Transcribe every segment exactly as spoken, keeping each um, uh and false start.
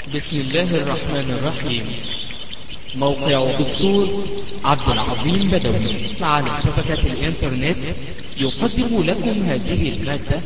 بسم الله الرحمن الرحيم. موقع دكتور عبد العظيم بدوي على شبكة الإنترنت يقدم لكم هذه المادة.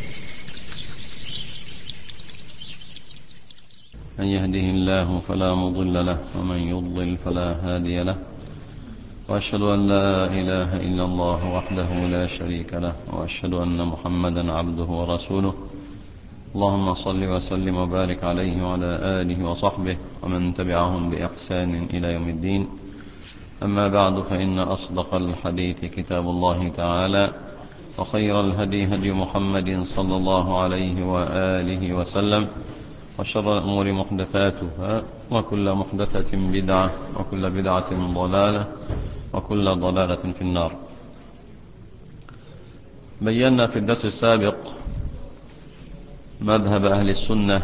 من يهده الله فلا مضل له ومن يضلل فلا هادي له، وأشهد أن لا إله إلا الله وحده لا شريك له، وأشهد أن محمدا عبده ورسوله. اللهم صل وسلم وبارك عليه وعلى آله وصحبه ومن تبعهم بإحسان إلى يوم الدين. أما بعد، فإن أصدق الحديث كتاب الله تعالى، وخير الهدي هدي محمد صلى الله عليه وآله وسلم، وشر الأمور محدثاتها، وكل محدثة بدعة، وكل بدعة ضلالة، وكل ضلالة في النار. بينا في الدرس السابق مذهب أهل السنة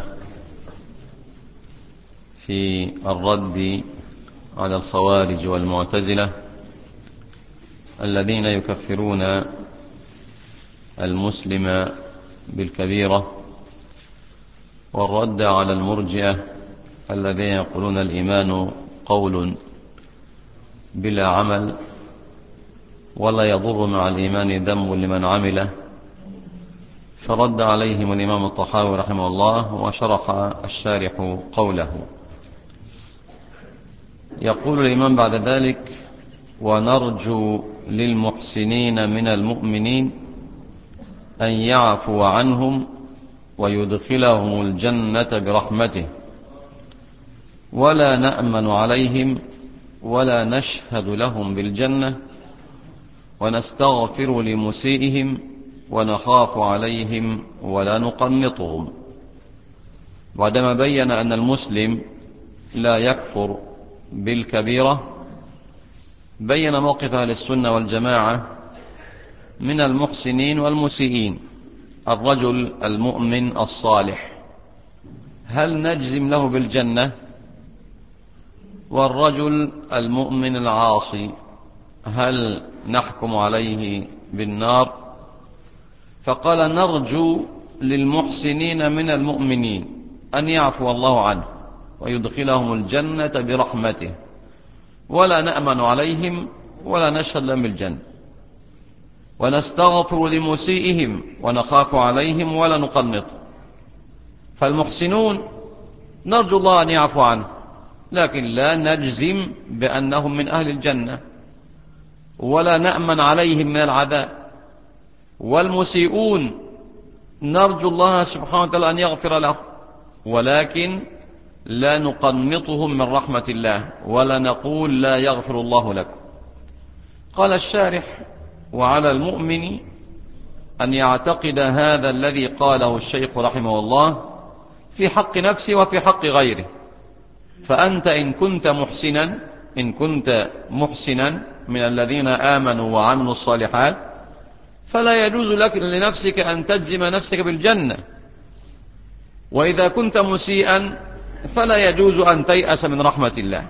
في الرد على الخوارج والمعتزلة الذين يكفرون المسلم بالكبيرة، والرد على المرجئة الذين يقولون الإيمان قول بلا عمل، ولا يضر مع الإيمان ذنب لمن عمله. فرد عليهم الإمام الطحاوي رحمه الله، وشرح الشارح قوله. يقول الإمام بعد ذلك: ونرجو للمحسنين من المؤمنين أن يعفو عنهم ويدخلهم الجنة برحمته، ولا نأمن عليهم ولا نشهد لهم بالجنة، ونستغفر لمسيئهم ونخاف عليهم ولا نقنطهم. بعدما بين أن المسلم لا يكفر بالكبيرة، بين موقف أهل السنة والجماعة من المحسنين والمسيئين. الرجل المؤمن الصالح هل نجزم له بالجنة؟ والرجل المؤمن العاصي هل نحكم عليه بالنار؟ فقال: نرجو للمحسنين من المؤمنين أن يعفو الله عنه ويدخلهم الجنة برحمته، ولا نأمن عليهم ولا نشهد لهم بالجنة، ونستغفر لمسيئهم ونخاف عليهم ولا نقنط. فالمحسنون نرجو الله أن يعفو عنه، لكن لا نجزم بأنهم من أهل الجنة، ولا نأمن عليهم من العذاب. والمسيئون نرجو الله سبحانه وتعالى أن يغفر له، ولكن لا نقنطهم من رحمة الله، ولا نقول لا يغفر الله لكم. قال الشارح: وعلى المؤمن أن يعتقد هذا الذي قاله الشيخ رحمه الله في حق نفسه وفي حق غيره. فأنت إن كنت محسنا إن كنت محسنا من الذين آمنوا وعملوا الصالحات، فلا يجوز لك لنفسك أن تجزم نفسك بالجنة، وإذا كنت مسيئا فلا يجوز أن تيأس من رحمة الله.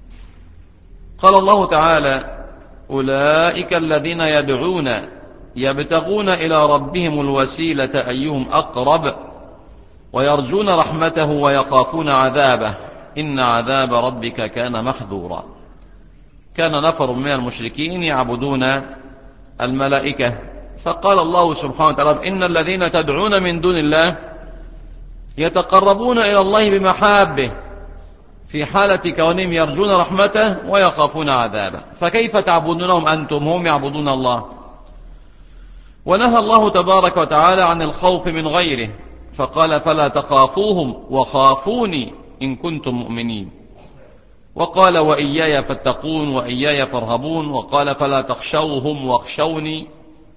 قال الله تعالى: أولئك الذين يدعون يبتغون إلى ربهم الوسيلة أيهم أقرب ويرجون رحمته ويخافون عذابه إن عذاب ربك كان محذورا. كان نفر من المشركين يعبدون الملائكة، فقال الله سبحانه وتعالى: إن الذين تدعون من دون الله يتقربون إلى الله بمحابه، في حالة كونهم يرجون رحمته ويخافون عذابه، فكيف تعبدونهم أنتم هم يعبدون الله؟ ونهى الله تبارك وتعالى عن الخوف من غيره، فقال: فلا تخافوهم وخافوني إن كنتم مؤمنين. وقال: وإياي فاتقون وإياي فارهبون. وقال: فلا تخشوهم واخشوني.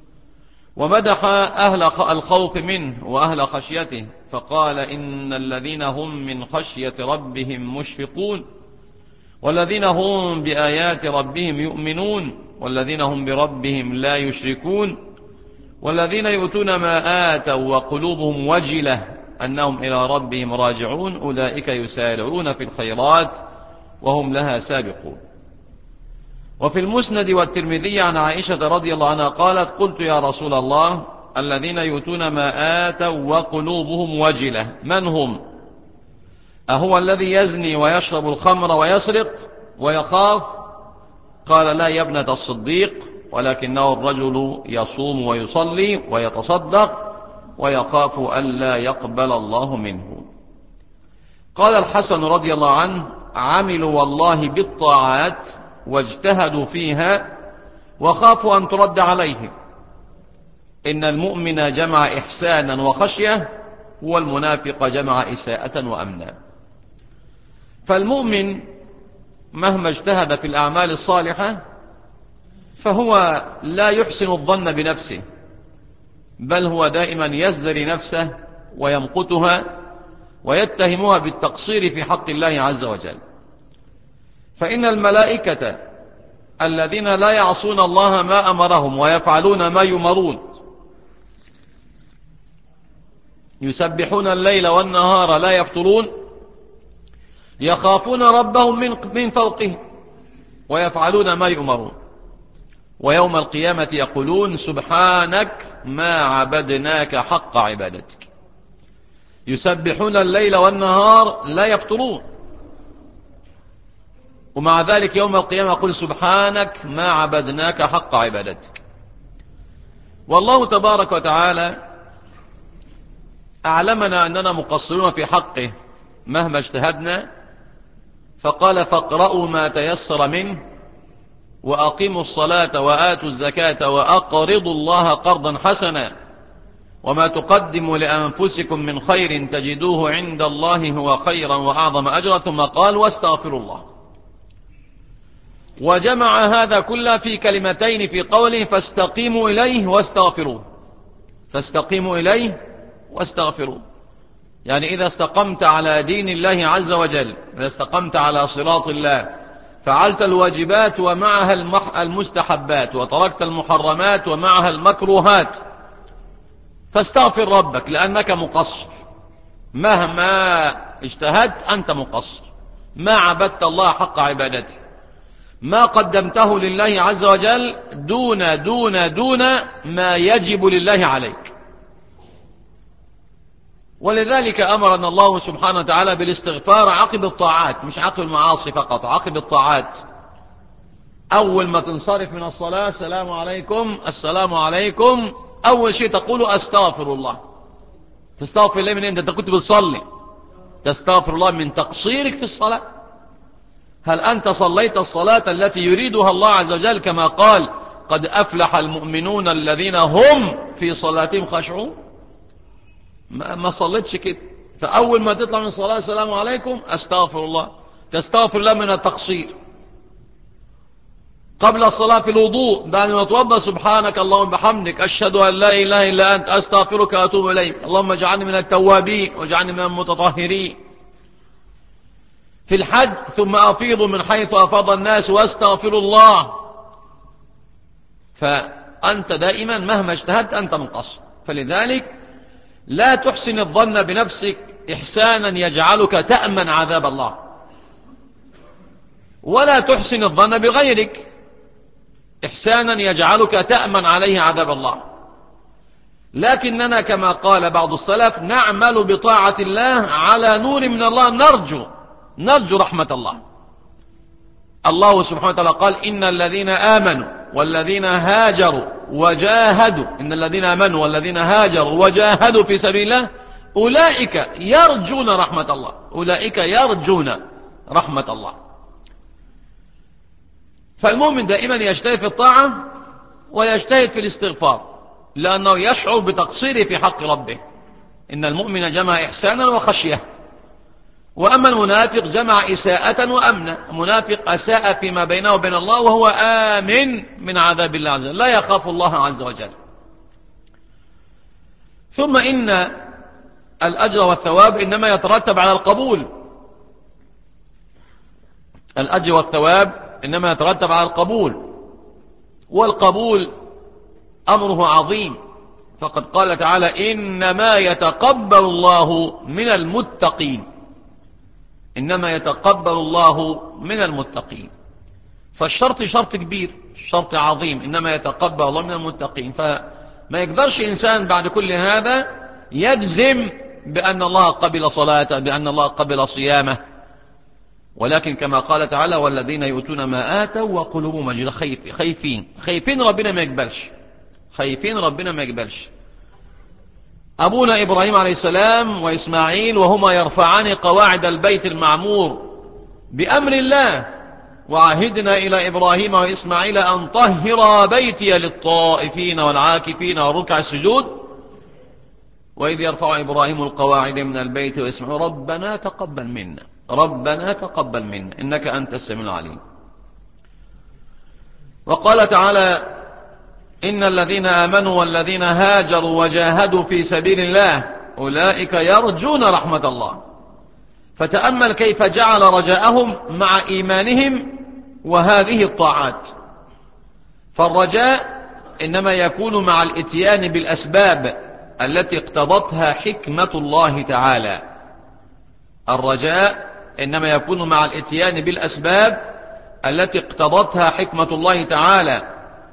ومدح أهل الخوف منه وأهل خشيته، فقال: إن الذين هم من خشية ربهم مشفقون، والذين هم بآيات ربهم يؤمنون، والذين هم بربهم لا يشركون، والذين يؤتون ما آتوا وقلوبهم وجلة أنهم إلى ربهم راجعون، أولئك يسارعون في الخيرات وهم لها سابقون. وفي المسند والترمذي عن عائشة رضي الله عنها قالت: قلت يا رسول الله، الذين يؤتون ما آتوا وقلوبهم وجلة من هم؟ أهو الذي يزني ويشرب الخمر ويسرق ويخاف؟ قال لا يا ابنة الصديق، ولكنه الرجل يصوم ويصلي ويتصدق ويخاف ألا يقبل الله منه. قال الحسن رضي الله عنه: عملوا والله بالطاعات واجتهدوا فيها وخافوا أن ترد عليهم. إن المؤمن جمع إحسانا وخشية، والمنافق جمع إساءة وأمنا. فالمؤمن مهما اجتهد في الأعمال الصالحة فهو لا يحسن الظن بنفسه، بل هو دائما يزدري نفسه ويمقتها ويتهمها بالتقصير في حق الله عز وجل. فإن الملائكة الذين لا يعصون الله ما أمرهم ويفعلون ما يؤمرون، يسبحون الليل والنهار لا يفترون، يخافون ربهم من من فوقهم ويفعلون ما يؤمرون، ويوم القيامة يقولون سبحانك ما عبدناك حق عبادتك. يسبحون الليل والنهار لا يفترون، ومع ذلك يوم القيامة يقول سبحانك ما عبدناك حق عبادتك. والله تبارك وتعالى أعلمنا أننا مقصرون في حقه مهما اجتهدنا، فقال فاقرأوا ما تيسر منه وأقيموا الصلاة وآتوا الزكاة وأقرضوا الله قرضا حسنا وما تقدموا لأنفسكم من خير تجدوه عند الله هو خيرا وأعظم أجرا. ثم قال واستغفروا الله، وجمع هذا كله في كلمتين في قوله فاستقيموا إليه واستغفروه. فاستقيموا إليه واستغفروه، يعني إذا استقمت على دين الله عز وجل، إذا استقمت على صراط الله، فعلت الواجبات ومعها المستحبات، وتركت المحرمات ومعها المكروهات، فاستغفر ربك لأنك مقصر. مهما اجتهدت أنت مقصر، ما عبدت الله حق عبادته، ما قدمته لله عز وجل دون دون دون ما يجب لله عليك. ولذلك أمرنا الله سبحانه وتعالى بالاستغفار عقب الطاعات، مش عقب المعاصي فقط، عقب الطاعات. أول ما تنصرف من الصلاة السلام عليكم السلام عليكم، أول شيء تقول أستغفر الله. تستغفر الله من أنت أنت كنت بتصلي، تستغفر الله من تقصيرك في الصلاة. هل أنت صليت الصلاة التي يريدها الله عز وجل كما قال قد أفلح المؤمنون الذين هم في صلاتهم خاشعون؟ ما, ما صليتش كده. فأول ما تطلع من الصلاة السلام عليكم أستغفر الله، تستغفر الله من التقصير. قبل الصلاة في الوضوء بعد ما توضأ سبحانك اللهم بحمدك أشهد أن لا إله إلا أنت أستغفرك وأتوب إليك، اللهم اجعلني من التوابين واجعلني من المتطهرين. في الحج ثم أفيض من حيث أفاض الناس واستغفر الله. فأنت دائما مهما اجتهدت أنت مقصر. فلذلك لا تحسن الظن بنفسك إحسانا يجعلك تأمن عذاب الله، ولا تحسن الظن بغيرك إحسانا يجعلك تأمن عليه عذاب الله. لكننا كما قال بعض السلف نعمل بطاعة الله على نور من الله، نرجو نرجو رحمة الله. الله سبحانه وتعالى قال إن الذين آمنوا والذين هاجروا وجاهدوا إن الذين آمنوا والذين هاجروا وجاهدوا في سبيل الله أولئك يرجون رحمة الله، أولئك يرجون رحمة الله. فالمؤمن دائما يجتهد في الطاعة ويجتهد في الاستغفار، لأنه يشعر بتقصيره في حق ربه. إن المؤمن جمع إحسانا وخشية. وأما المنافق جمع إساءة وأمنا. المنافق أساء فيما بينه وبين الله وهو آمن من عذاب الله عز وجل، لا يخاف الله عز وجل. ثم إن الأجر والثواب إنما يترتب على القبول. الأجر والثواب إنما يترتب على القبول، والقبول أمره عظيم. فقد قال تعالى إنما يتقبل الله من المتقين، إنما يتقبل الله من المتقين. فالشرط شرط كبير، شرط عظيم، إنما يتقبل الله من المتقين. فما يقدرش إنسان بعد كل هذا يجزم بأن الله قبل صلاته، بأن الله قبل صيامه، ولكن كما قال تعالى والذين يؤتون ما آتوا وقلوبهم وجلة، خايفين خايفين ربنا ما يقبلش، خايفين ربنا ما يقبلش. أبونا إبراهيم عليه السلام وإسماعيل وهما يرفعان قواعد البيت المعمور بأمر الله، وعهدنا إلى إبراهيم وإسماعيل أن طهر بيتي للطائفين والعاكفين والركع السجود، وإذ يرفع إبراهيم القواعد من البيت وإسماعيل ربنا تقبل منا، ربنا تقبل منا إنك أنت السميع العليم. وقال تعالى إن الذين آمنوا والذين هاجروا وجاهدوا في سبيل الله أولئك يرجون رحمة الله. فتأمل كيف جعل رجاءهم مع إيمانهم وهذه الطاعات. فالرجاء إنما يكون مع الإتيان بالأسباب التي اقتضتها حكمة الله تعالى، الرجاء إنما يكون مع الإتيان بالأسباب التي اقتضتها حكمة الله تعالى،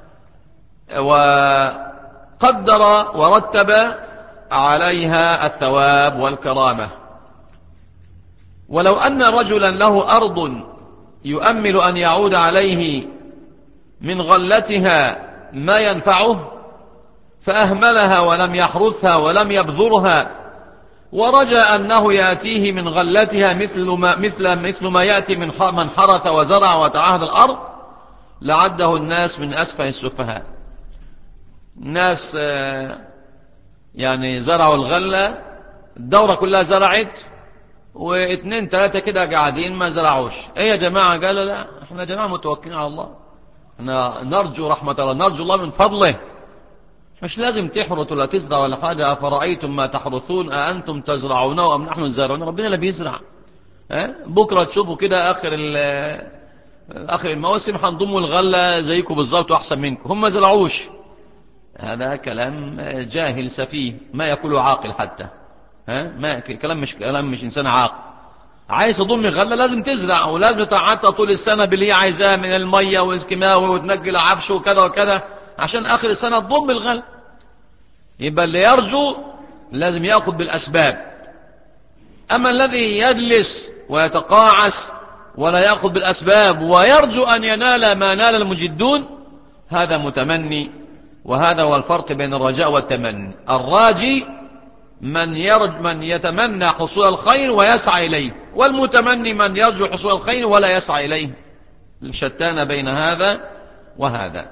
وقدر ورتب عليها الثواب والكرامة. ولو أن رجلا له أرض يؤمل أن يعود عليه من غلتها ما ينفعه فأهملها ولم يحرثها ولم يبذرها، ورجى أنه يأتيه من غلتها مثل ما, مثل مثل ما يأتي من من حرث وزرع وتعاهد الأرض، لعده الناس من أسفه السفهاء. الناس يعني زرعوا الغلة، الدورة كلها زرعت، واثنين ثلاثة كده قاعدين ما زرعوش. ايه يا جماعة؟ قالوا لا احنا جماعة متوكلين على الله، احنا نرجو رحمة الله، نرجو الله من فضله، مش لازم تحرث ولا تزرع ولا حاجة. أفرأيتم ما تحرثون أأنتم تزرعونه أم نحن الزارعون؟ ربنا اللي بيزرع. اه؟ بكرة تشوفوا كده آخر آخر الموسم هنضموا الغلة زيكم بالظبط وأحسن منكم، هم ما زرعوش. هذا كلام جاهل سفيه ما يقوله عاقل حتى. ها ما كلام مش كلام مش إنسان عاقل. عايز تضم غلة لازم تزرع، ولازم تتعطى طول السنة باللي هي عايزاه من المية والكيماوي وتنقل عفش وكذا وكذا عشان آخر السنة تضم الغلة. يبقى اللي يرجو لازم يأخذ بالأسباب. أما الذي يجلس ويتقاعس ولا يأخذ بالأسباب ويرجو أن ينال ما نال المجدون، هذا متمني. وهذا هو الفرق بين الرجاء والتمني. الراجي من يرج من يتمنى حصول الخير ويسعى إليه، والمتمني من يرجو حصول الخير ولا يسعى إليه. شتان بين هذا وهذا.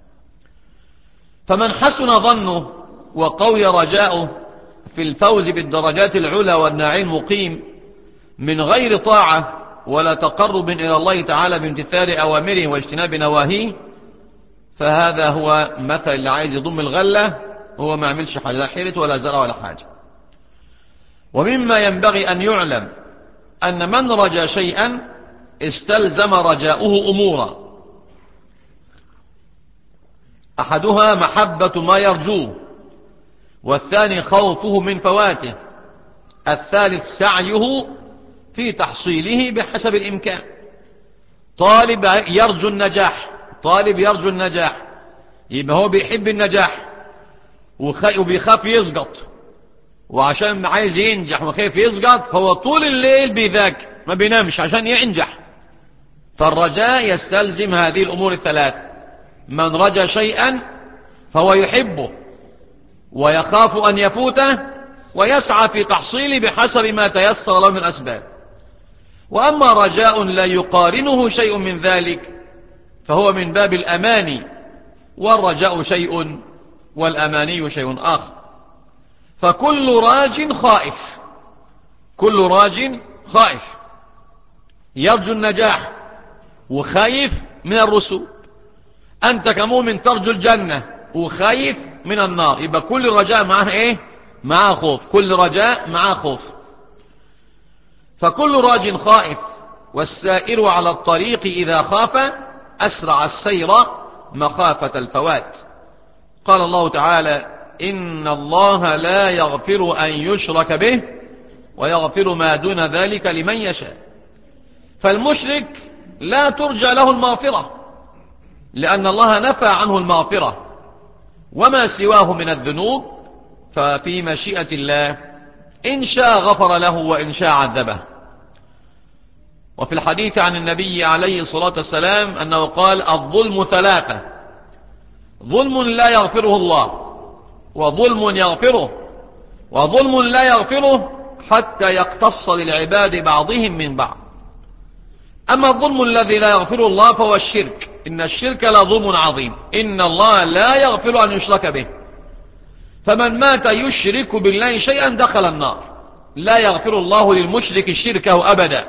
فمن حسن ظنه وقوي رجاؤه في الفوز بالدرجات العلى والنعيم المقيم من غير طاعة ولا تقرب إلى الله تعالى بامتثال أوامره واجتناب نواهيه، فهذا هو مثل اللي عايز يضم الغلة هو ما عملش حاجة، لا حيرة ولا زرع ولا حاجة. ومما ينبغي أن يعلم أن من رجا شيئا استلزم رجاؤه أمورا، أحدها محبة ما يرجوه، والثاني خوفه من فواته، الثالث سعيه في تحصيله بحسب الإمكان. طالب يرجو النجاح، طالب يرجو النجاح يبقى هو بيحب النجاح وبيخاف يسقط، وعشان عايز ينجح وخايف يسقط فهو طول الليل بيذاكر ما بينامش عشان ينجح. فالرجاء يستلزم هذه الأمور الثلاثة. من رجا شيئا فهو يحبه ويخاف أن يفوته ويسعى في تحصيله بحسب ما تيسر له من الأسباب. وأما رجاء لا يقارنه شيء من ذلك فهو من باب الأماني، والرجاء شيء والأماني شيء آخر. فكل راج خائف، كل راج خائف يرجو النجاح وخايف من الرسوب. أنت كمؤمن ترجو الجنة وخايف من النار، يبقى كل رجاء معه إيه؟ معه خوف، كل رجاء معه خوف. فكل راج خائف، والسائر على الطريق إذا خاف أسرع السير مخافة الفوات. قال الله تعالى إن الله لا يغفر أن يشرك به ويغفر ما دون ذلك لمن يشاء. فالمشرك لا ترجى له المغفرة لأن الله نفى عنه المغفرة، وما سواه من الذنوب ففي مشيئة الله إن شاء غفر له وإن شاء عذبه. وفي الحديث عن النبي عليه الصلاة والسلام أنه قال: الظلم ثلاثة: ظلم لا يغفره الله، وظلم يغفره، وظلم لا يغفره حتى يقتص للعباد بعضهم من بعض. أما الظلم الذي لا يغفره الله فهو الشرك، إن الشرك لظلم عظيم، إن الله لا يغفر أن يشرك به، فمن مات يشرك بالله شيئا دخل النار، لا يغفر الله للمشرك شركه أبدا.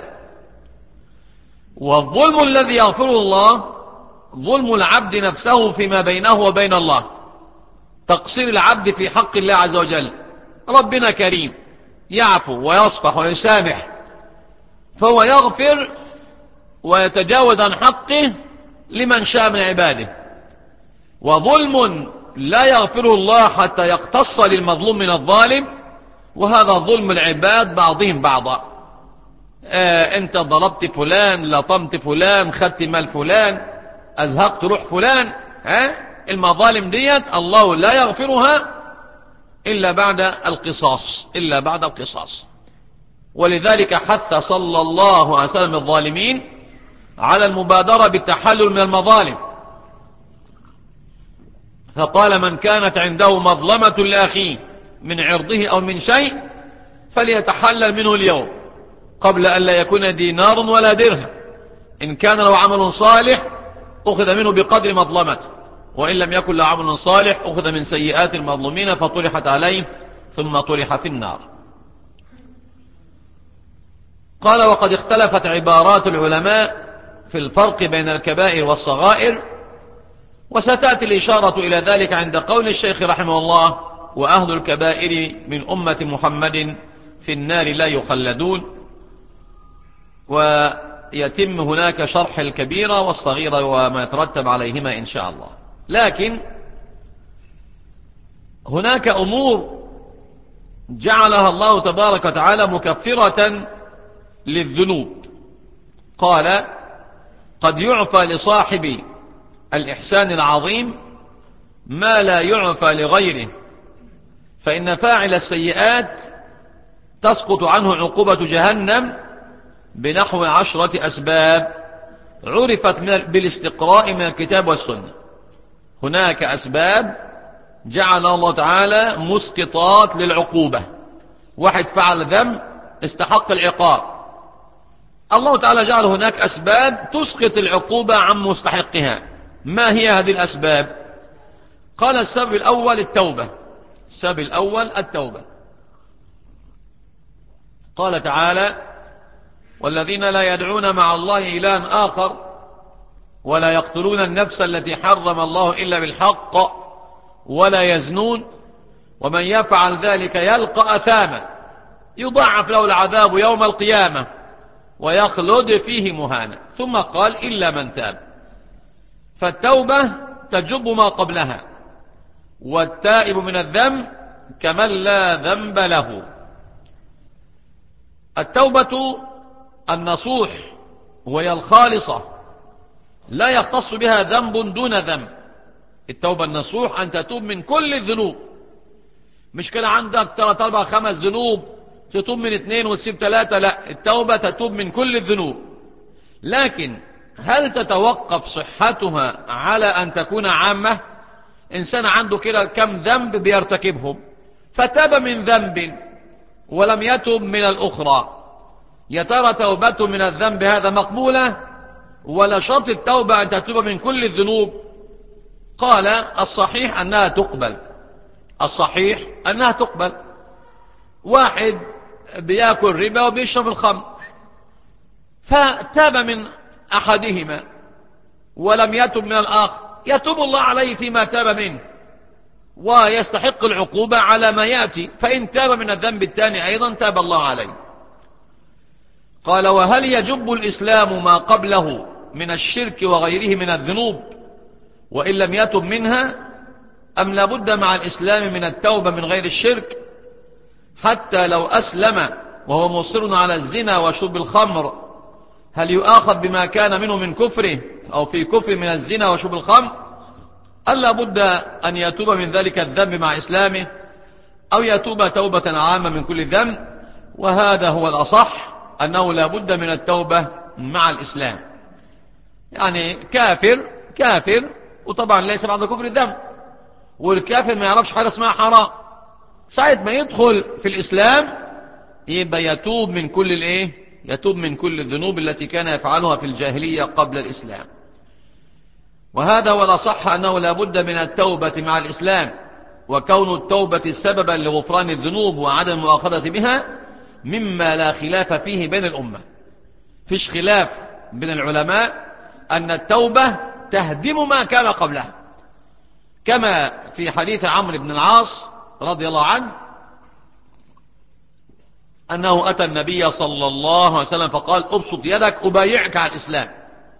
والظلم الذي يغفره الله ظلم العبد نفسه فيما بينه وبين الله، تقصير العبد في حق الله عز وجل. ربنا كريم يعفو ويصفح ويسامح، فهو يغفر ويتجاوز عن حقه لمن شاء من عباده. وظلم لا يغفره الله حتى يقتص للمظلوم من الظالم، وهذا ظلم العباد بعضهم بعضا. آه انت ضربت فلان، لطمت فلان، خدت مال فلان، ازهقت روح فلان. ها المظالم ديت الله لا يغفرها إلا بعد القصاص، إلا بعد القصاص. ولذلك حث صلى الله عليه وسلم الظالمين على المبادرة بالتحلل من المظالم، فقال: من كانت عنده مظلمة لأخيه من عرضه أو من شيء فليتحلل منه اليوم قبل أن لا يكون دينار ولا درهم. إن كان له عمل صالح أخذ منه بقدر مظلمته، وإن لم يكن له عمل صالح أخذ من سيئات المظلومين فطرحت عليه ثم طرح في النار. قال: وقد اختلفت عبارات العلماء في الفرق بين الكبائر والصغائر، وستأتي الإشارة إلى ذلك عند قول الشيخ رحمه الله: وأهل الكبائر من أمة محمد في النار لا يخلدون. ويتم هناك شرح الكبيرة والصغيرة وما يترتب عليهما إن شاء الله. لكن هناك أمور جعلها الله تبارك وتعالى مكفرة للذنوب. قال: قد يعفى لصاحب الإحسان العظيم ما لا يعفى لغيره، فإن فاعل السيئات تسقط عنه عقوبة جهنم بنحو عشرة أسباب عرفت بالاستقراء من الكتاب والسنة. هناك أسباب جعل الله تعالى مسقطات للعقوبة. واحد فعل ذنب استحق العقاب، الله تعالى جعل هناك أسباب تسقط العقوبة عن مستحقها. ما هي هذه الأسباب؟ قال: السبب الأول التوبة. السبب الأول التوبة. قال تعالى: والذين لا يدعون مع الله إلها آخر ولا يقتلون النفس التي حرم الله إلا بالحق ولا يزنون ومن يفعل ذلك يلقى أثاما يضاعف له العذاب يوم القيامة ويخلد فيه مهانا. ثم قال: إلا من تاب. فالتوبة تجب ما قبلها، والتائب من الذنب كمن لا ذنب له. التوبة النصوح وهي الخالصة لا يختص بها ذنب دون ذنب. التوبة النصوح أن تتوب من كل الذنوب، مش كده عندك ثلاث أربع خمس ذنوب تتوب من اثنين وتسيب ثلاثة، لا، التوبة تتوب من كل الذنوب. لكن هل تتوقف صحتها على أن تكون عامة؟ إنسان عنده كده كم ذنب بيرتكبهم فتاب من ذنب ولم يتب من الأخرى، يا ترى توبته من الذنب هذا مقبولة ولا شرط التوبة أن تتوب من كل الذنوب؟ قال: الصحيح أنها تقبل. الصحيح أنها تقبل. واحد بيأكل ربا وبيشرب الخمر، فتاب من أحدهما ولم يتب من الآخر، يتوب الله عليه فيما تاب منه ويستحق العقوبة على ما يأتي، فإن تاب من الذنب الثاني أيضا تاب الله عليه. قال: وهل يجب الإسلام ما قبله من الشرك وغيره من الذنوب وإن لم يتب منها، أم لابد مع الإسلام من التوبة من غير الشرك؟ حتى لو أسلم وهو مصر على الزنا وشرب الخمر هل يؤاخذ بما كان منه من كفره أو في كفر من الزنا وشرب الخمر؟ ألا بد أن يتوب من ذلك الذنب مع إسلامه، أو يتوب توبة عامة من كل ذنب، وهذا هو الأصح، أنه لا بد من التوبة مع الإسلام. يعني كافر كافر وطبعا ليس بعد كفر الذنب، والكافر ما يعرفش حاجة اسمها حرام، ساعة ما يدخل في الإسلام يبقى يتوب من كل الايه يتوب من كل الذنوب التي كان يفعلها في الجاهلية قبل الإسلام. وهذا هو الأصح، أنه لا بد من التوبة مع الإسلام، وكون التوبة سببا لغفران الذنوب وعدم المؤاخذة بها مما لا خلاف فيه بين الأمة. فيش خلاف بين العلماء أن التوبة تهدم ما كان قبلها، كما في حديث عمرو بن العاص رضي الله عنه أنه أتى النبي صلى الله عليه وسلم فقال: أبسط يدك أبايعك على الإسلام.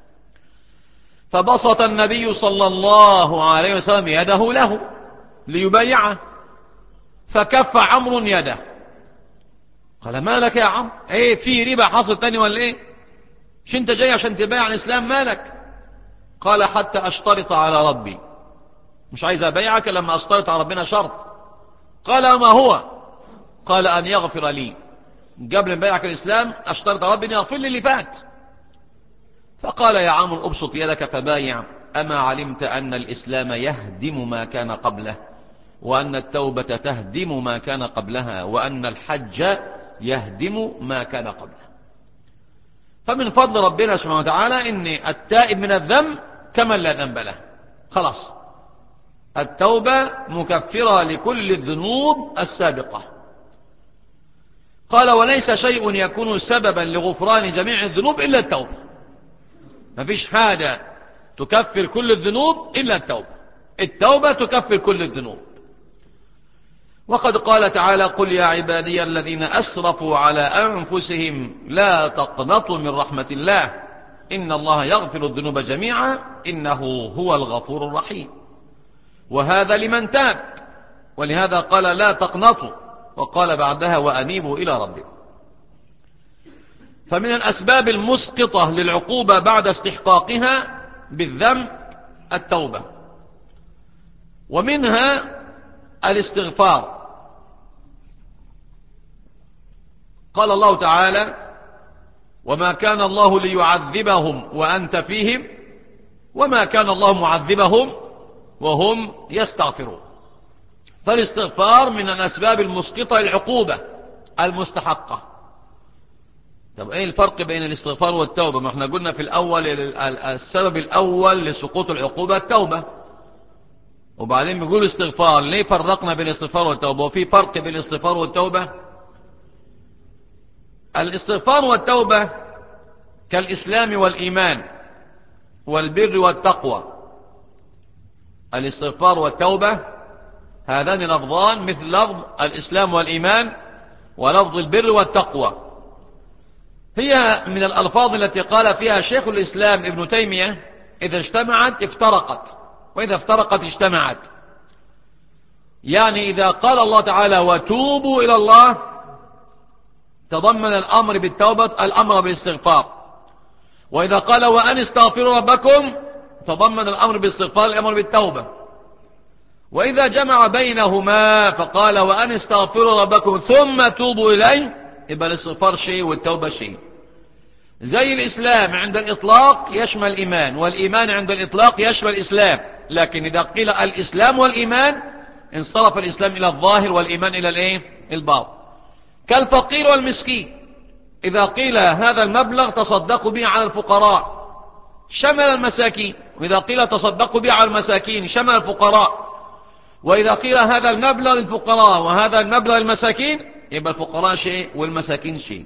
فبسط النبي صلى الله عليه وسلم يده له ليبايعه، فكف عمرو يده. قال: ما لك يا عمرو؟ ايه في ربا حصل تاني ولا ايه؟ مش انت جاي عشان تبايع على الإسلام؟ مالك؟ قال: حتى أشترط على ربي، مش عايز أبايعك لما أشترط على ربنا شرط. قال: ما هو؟ قال: أن يغفر لي، قبل ما أبايعك الإسلام أشترط على ربي أن يغفر لي اللي فات. فقال: يا عمرو أبسط يدك فبايع، أما علمت أن الإسلام يهدم ما كان قبله، وأن التوبة تهدم ما كان قبلها، وأن الحج يهدم ما كان قبله. فمن فضل ربنا سبحانه وتعالى إن التائب من الذنب كمن لا ذنب له، خلاص التوبة مكفرة لكل الذنوب السابقة. قال: وليس شيء يكون سببا لغفران جميع الذنوب إلا التوبة. ما فيش حاجة تكفر كل الذنوب إلا التوبة، التوبة تكفر كل الذنوب. وقد قال تعالى: قل يا عبادي الذين أسرفوا على أنفسهم لا تقنطوا من رحمة الله إن الله يغفر الذنوب جميعا إنه هو الغفور الرحيم. وهذا لمن تاب، ولهذا قال لا تقنطوا، وقال بعدها وأنيبوا إلى ربكم. فمن الأسباب المسقطة للعقوبة بعد استحقاقها بالذنب التوبة، ومنها الاستغفار. قال الله تعالى: وما كان الله ليعذبهم وأنت فيهم وما كان الله معذبهم وهم يستغفرون. فالاستغفار من الأسباب المسقطة للعقوبة المستحقة. طب ايه الفرق بين الاستغفار والتوبة؟ ما احنا قلنا في الأول السبب الأول لسقوط العقوبة التوبة، وبعدين بيقول استغفار. ليه فرقنا بين الاستغفار والتوبة؟ وفي فرق بين الاستغفار والتوبة؟ الاستغفار والتوبة كالإسلام والإيمان والبر والتقوى. الاستغفار والتوبة هذان لفظان مثل لفظ الإسلام والإيمان ولفظ البر والتقوى. هي من الألفاظ التي قال فيها شيخ الإسلام ابن تيمية: إذا اجتمعت افترقت، وإذا افترقت اجتمعت. يعني إذا قال الله تعالى وتوبوا إلى الله تضمن الأمر بالتوبة الأمر بالاستغفار، وإذا قال وأن استغفروا ربكم تضمن الأمر بالاستغفار الأمر بالتوبة. وإذا جمع بينهما فقال وأن استغفروا ربكم ثم توبوا إليه، يبقى الاستغفار شيء والتوبة شيء. زي الإسلام عند الإطلاق يشمل الإيمان، والإيمان عند الإطلاق يشمل الإسلام، لكن إذا قيل الإسلام والإيمان انصرف الإسلام إلى الظاهر والإيمان إلى الإيه؟ الباطن. كالفقير والمسكين، إذا قيل هذا المبلغ تصدقوا به على الفقراء شمل المساكين، وإذا قيل تصدقوا به على المساكين شمل الفقراء، وإذا قيل هذا المبلغ للفقراء وهذا المبلغ للمساكين يبقى الفقراء شيء والمساكين شيء.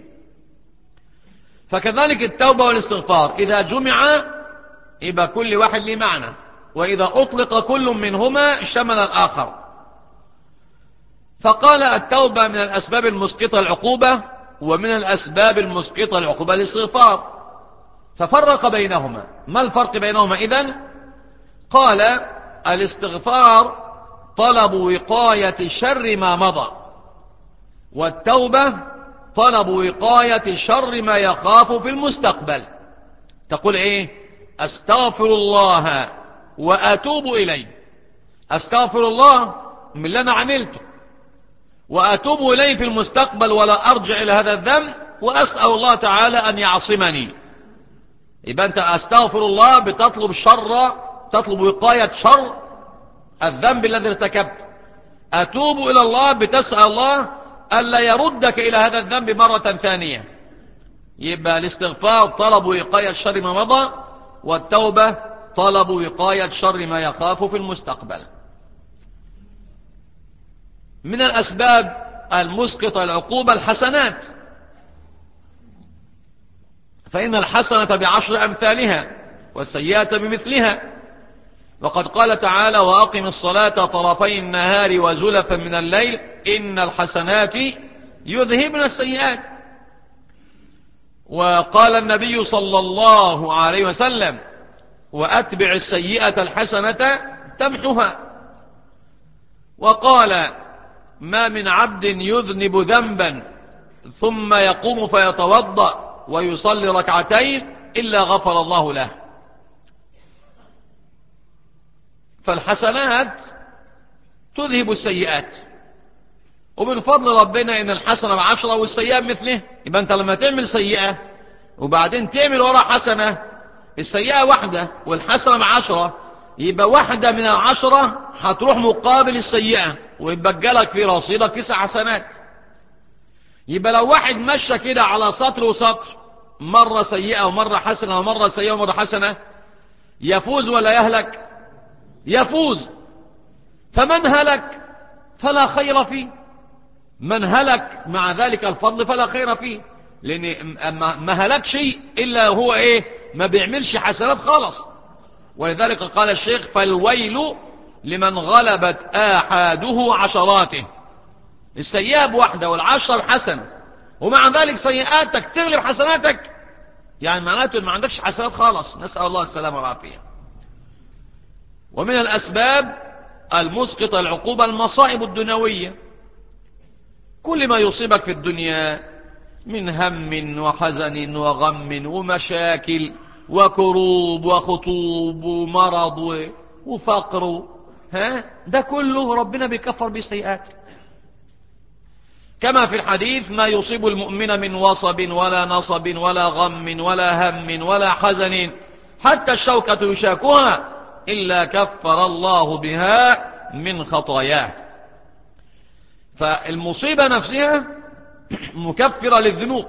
فكذلك التوبة والاستغفار إذا جمع يبقى كل واحد له معنى، وإذا أطلق كل منهما شمل الآخر. فقال التوبة من الأسباب المسقطة العقوبة، ومن الأسباب المسقطة العقوبة الاستغفار، ففرق بينهما. ما الفرق بينهما إذن؟ قال الاستغفار طلب وقاية شر ما مضى، والتوبة طلب وقاية شر ما يخاف في المستقبل. تقول ايه؟ استغفر الله واتوب اليه. استغفر الله من اللي انا عملته، وأتوب إليه في المستقبل ولا أرجع إلى هذا الذنب، وأسأل الله تعالى أن يعصمني. يبقى أنت أستغفر الله بتطلب شر، تطلب وقاية شر الذنب الذي ارتكبت. أتوب إلى الله بتسأل الله ألا يردك إلى هذا الذنب مرة ثانية. يبقى الاستغفار طلب وقاية شر ما مضى، والتوبة طلب وقاية شر ما يخاف في المستقبل. من الأسباب المسقطة العقوبة الحسنات، فإن الحسنة بعشر أمثالها والسيئة بمثلها. وقد قال تعالى: وأقم الصلاة طرفي النهار وزلفا من الليل إن الحسنات يذهبن السيئات. وقال النبي صلى الله عليه وسلم: وأتبع السيئة الحسنة تمحها. وقال: ما من عبد يذنب ذنبا ثم يقوم فيتوضأ ويصلي ركعتين إلا غفر الله له. فالحسنات تذهب السيئات، ومن فضل ربنا إن الحسنة بعشرة والسيئة مثله. يبقى أنت لما تعمل سيئة وبعدين تعمل وراء حسنة، السيئة واحدة والحسنة بعشرة، يبقى واحدة من العشرة هتروح مقابل السيئة، ويبقى لك في رصيدك تسع حسنات. يبقى لو واحد مشى كده على سطر وسطر، مرة سيئة ومرة حسنة ومرة سيئة ومرة حسنة، يفوز ولا يهلك؟ يفوز. فمن هلك فلا خير فيه، من هلك مع ذلك الفضل فلا خير فيه، لأن ما هلك شيء إلا هو إيه؟ ما بيعملش حسنات خالص. ولذلك قال الشيخ: فالويل لمن غلبت آحاده عشراته. السيئة بواحدة والعشر حسنة، ومع ذلك سيئاتك تغلب حسناتك، يعني معناته ما عندكش حسنات خالص. نسأل الله السلامة والعافية. ومن الأسباب المسقطة العقوبة المصائب الدنيوية، كل ما يصيبك في الدنيا من هم وحزن وغم ومشاكل وكروب وخطوب ومرض وفقر، ها ده كله ربنا بيكفر بسيئات. كما في الحديث: ما يصيب المؤمن من وصب ولا نصب ولا غم ولا هم ولا حزن حتى الشوكة يشاكها إلا كفر الله بها من خطاياه. فالمصيبة نفسها مكفرة للذنوب،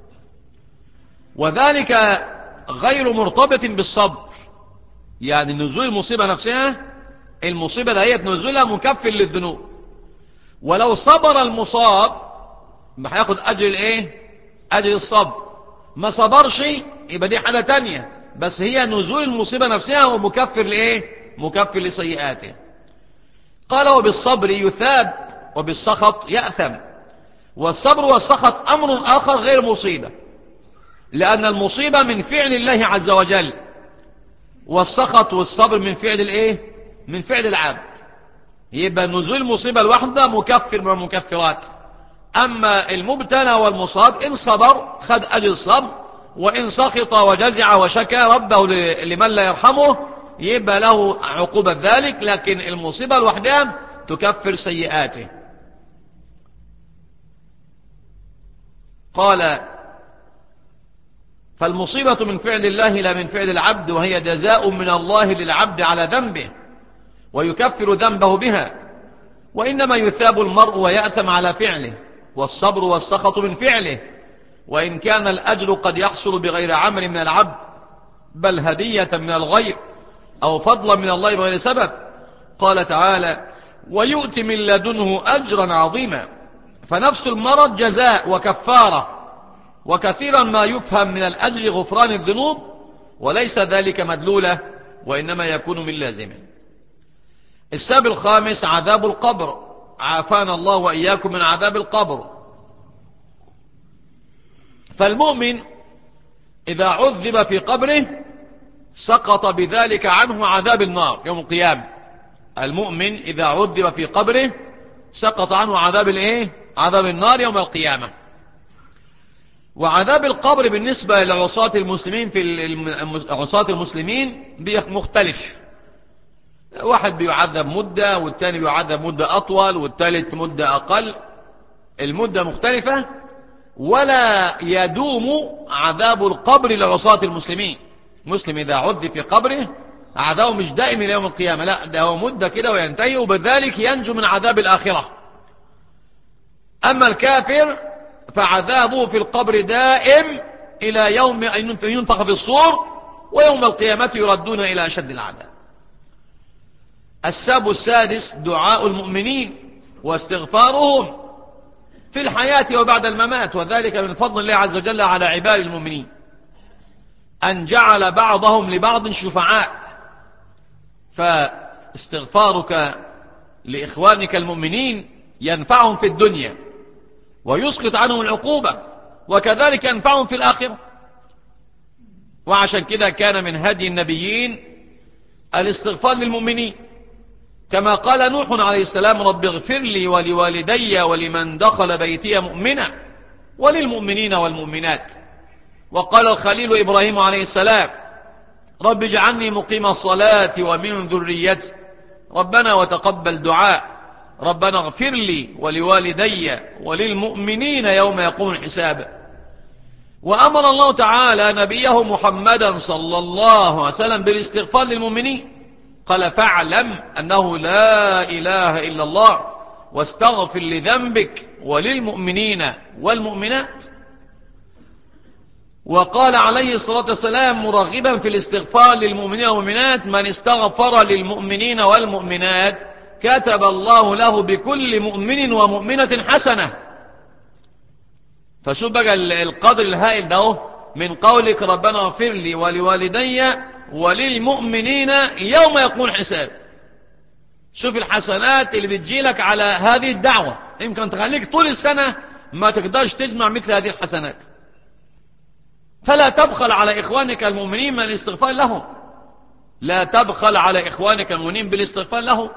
وذلك غير مرتبط بالصبر. يعني نزول المصيبة نفسها، المصيبة دهيت نزولها مكفر للذنوب، ولو صبر المصاب هياخد أجر الايه؟ أجر الصبر. ما صبرش يبقى دي حالة تانية، بس هي نزول المصيبة نفسها هو مكفر لإيه؟ مكفر لسيئاته. قال: وبالصبر يثاب وبالسخط يأثم. والصبر والسخط أمر آخر غير مصيبة، لأن المصيبة من فعل الله عز وجل، والسخط والصبر من فعل الإيه؟ من فعل العبد. يبقى نزول المصيبة الواحدة مكفر من المكفرات. أما المبتلى والمصاب إن صبر خد أجر الصبر، وإن سخط وجزع وشكى ربه لمن لا يرحمه يبقى له عقوبة ذلك. لكن المصيبة الوحدة تكفر سيئاته. قال: فالمصيبة من فعل الله لا من فعل العبد، وهي جزاء من الله للعبد على ذنبه ويكفر ذنبه بها، وإنما يثاب المرء ويأثم على فعله. والصبر والسخط من فعله، وإن كان الأجر قد يحصل بغير عمل من العبد، بل هدية من الغير أو فضلا من الله بغير سبب. قال تعالى: ويؤتي من لدنه أجرا عظيما. فنفس المرض جزاء وكفارة، وكثيرا ما يفهم من الأجر غفران الذنوب، وليس ذلك مدلولة، وإنما يكون من لازمه. السبب الخامس عذاب القبر، عافانا الله وإياكم من عذاب القبر. فالمؤمن إذا عذب في قبره سقط بذلك عنه عذاب النار يوم القيامة. المؤمن إذا عذب في قبره سقط عنه عذاب الايه؟ عذاب النار يوم القيامة. وعذاب القبر بالنسبة لعصاة المسلمين في عصاة المسلمين مختلف. واحد بيعذب مدة، والتاني بيعذب مدة أطول، والتالت مدة أقل. المدة مختلفة، ولا يدوم عذاب القبر لعصاة المسلمين. مسلم إذا عذب في قبره عذابه مش دائم إلى يوم القيامة، لا، ده هو مدة كده وينتهي، وبذلك ينجو من عذاب الآخرة. أما الكافر فعذابه في القبر دائم إلى يوم أن ينفخ في الصور، ويوم القيامة يردون إلى أشد العذاب. السبب السادس دعاء المؤمنين واستغفارهم في الحياة وبعد الممات، وذلك من فضل الله عز وجل على عباد المؤمنين أن جعل بعضهم لبعض شفعاء. فاستغفارك لإخوانك المؤمنين ينفعهم في الدنيا ويسقط عنهم العقوبة، وكذلك ينفعهم في الآخرة. وعشان كده كان من هدي النبيين الاستغفار للمؤمنين، كما قال نوح عليه السلام: رب اغفر لي ولوالدي ولمن دخل بيتي مؤمنا وللمؤمنين والمؤمنات. وقال الخليل إبراهيم عليه السلام: رب اجعلني مقيم الصلاة ومن ذريتي ربنا وتقبل دعاء ربنا اغفر لي ولوالدي وللمؤمنين يوم يقوم الحساب. وأمر الله تعالى نبيه محمدا صلى الله عليه وسلم بالاستغفار للمؤمنين، قال: فاعلم أنه لا إله إلا الله واستغفر لذنبك وللمؤمنين والمؤمنات. وقال عليه الصلاة والسلام مرغبا في الاستغفار للمؤمنين والمؤمنات: من استغفر للمؤمنين والمؤمنات كتب الله له بكل مؤمن ومؤمنة حسنة. فشوف بقى القدر الهائل ده من قولك ربنا اغفر لي ولوالدي وللمؤمنين يوم يقوم الحساب. شوف الحسنات اللي بتجيلك على هذه الدعوة، يمكن تخليك طول السنة ما تقدرش تجمع مثل هذه الحسنات. فلا تبخل على إخوانك المؤمنين من الاستغفار لهم، لا تبخل على إخوانك المؤمنين بالاستغفار لهم.